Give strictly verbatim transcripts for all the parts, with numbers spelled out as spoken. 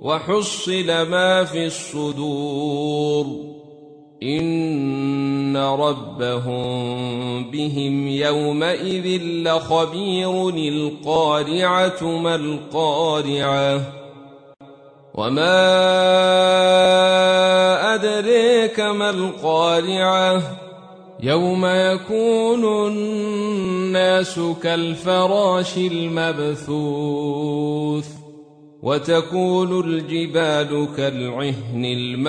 وحصل ما في الصدور إن ربهم بهم يومئذ لخبير. القارعة ما القارعة وما أدريك ما القارعة يوم يكون الناس كالفراش المبثوث وتكون الجبال كالعهن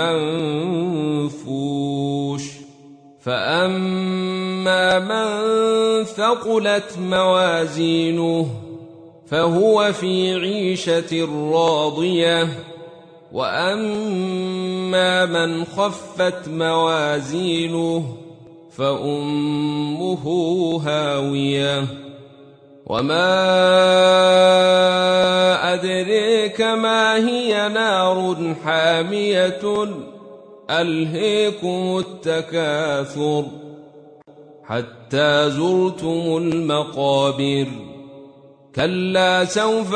المنفوش فأما من ثقلت موازينه فهو في عيشة راضية وأما من خفت موازينه فأمه هاوية وما أدريك ما هي نار حامية ألهيكم التكاثر حتى زرتم المقابر كلا سوف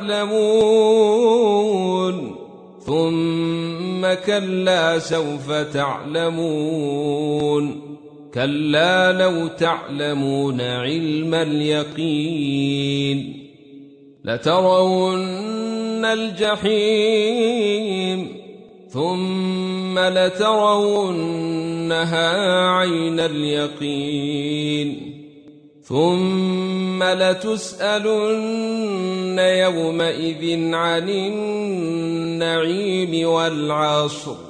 تعلمون ثم كلا سوف تعلمون كلا لو تعلمون علم اليقين لترون الجحيم ثم لترونها عين اليقين ثم لتسألن يومئذ عن النعيم والعصر